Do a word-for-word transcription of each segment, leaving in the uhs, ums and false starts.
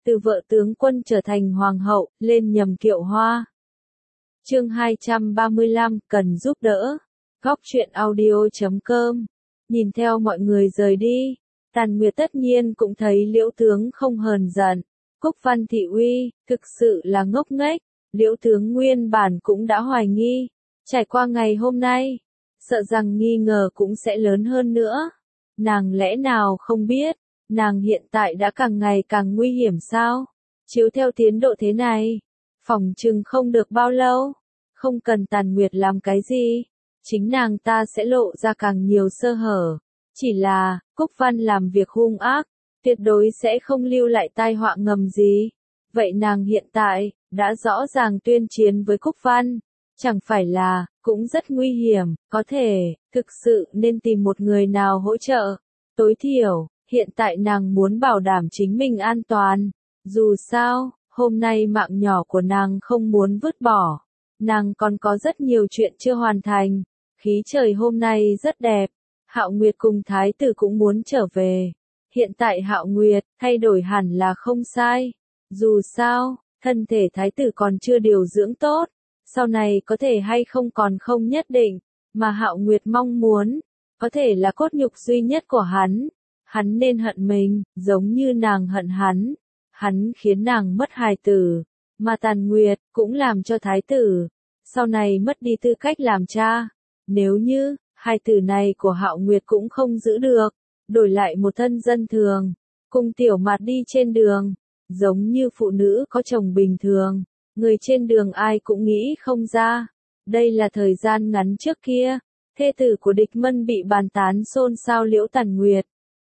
từ vợ tướng quân trở thành hoàng hậu, lên nhầm kiệu hoa. Chương hai trăm ba mươi lăm, cần giúp đỡ. Góc truyện audio chấm com. Nhìn theo mọi người rời đi, Tàn Nguyệt tất nhiên cũng thấy Liễu tướng không hờn giận. Cúc Văn Thị Uy, thực sự là ngốc nghếch. Liễu tướng nguyên bản cũng đã hoài nghi. Trải qua ngày hôm nay, sợ rằng nghi ngờ cũng sẽ lớn hơn nữa. Nàng lẽ nào không biết, nàng hiện tại đã càng ngày càng nguy hiểm sao? Chiếu theo tiến độ thế này, phỏng chừng không được bao lâu, không cần Tàn Nguyệt làm cái gì, chính nàng ta sẽ lộ ra càng nhiều sơ hở. Chỉ là, Cúc Văn làm việc hung ác, tuyệt đối sẽ không lưu lại tai họa ngầm gì. Vậy nàng hiện tại, đã rõ ràng tuyên chiến với Cúc Văn, chẳng phải là, cũng rất nguy hiểm, có thể, thực sự nên tìm một người nào hỗ trợ. Tối thiểu, hiện tại nàng muốn bảo đảm chính mình an toàn. Dù sao, hôm nay mạng nhỏ của nàng không muốn vứt bỏ. Nàng còn có rất nhiều chuyện chưa hoàn thành. Khí trời hôm nay rất đẹp. Hạo Nguyệt cùng Thái tử cũng muốn trở về. Hiện tại Hạo Nguyệt, thay đổi hẳn là không sai. Dù sao, thân thể Thái tử còn chưa điều dưỡng tốt. Sau này có thể hay không còn không nhất định. Mà Hạo Nguyệt mong muốn, có thể là cốt nhục duy nhất của hắn. Hắn nên hận mình, giống như nàng hận hắn. Hắn khiến nàng mất hài tử, mà Tàn Nguyệt cũng làm cho Thái tử sau này mất đi tư cách làm cha. Nếu như hài tử này của Hạo Nguyệt cũng không giữ được, đổi lại một thân dân thường, cùng Tiểu Mạt đi trên đường, giống như phụ nữ có chồng bình thường, người trên đường ai cũng nghĩ không ra. Đây là thời gian ngắn trước kia, thê tử của Địch Mân bị bàn tán xôn xao Liễu Tàn Nguyệt.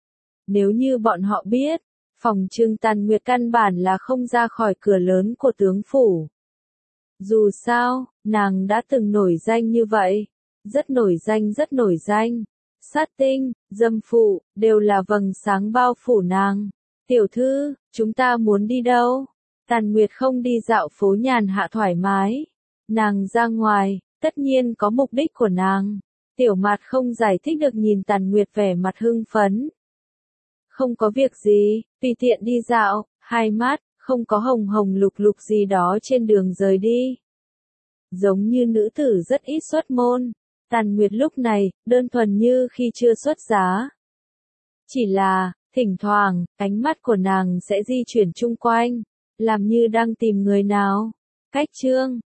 Nếu như bọn họ biết, phòng trừng Tàn Nguyệt căn bản là không ra khỏi cửa lớn của tướng phủ. Dù sao, nàng đã từng nổi danh như vậy. Rất nổi danh rất nổi danh. Sát tinh, dâm phụ, đều là vầng sáng bao phủ nàng. Tiểu thư, chúng ta muốn đi đâu? Tàn Nguyệt không đi dạo phố nhàn hạ thoải mái. Nàng ra ngoài, tất nhiên có mục đích của nàng. Tiểu Mạt không giải thích được nhìn Tàn Nguyệt vẻ mặt hưng phấn. Không có việc gì, tùy tiện đi dạo, hai mắt, không có hồng hồng lục lục gì đó trên đường rời đi. Giống như nữ tử rất ít xuất môn, Tàn Nguyệt lúc này, đơn thuần như khi chưa xuất giá. Chỉ là, thỉnh thoảng, ánh mắt của nàng sẽ di chuyển chung quanh, làm như đang tìm người nào. Cách chương,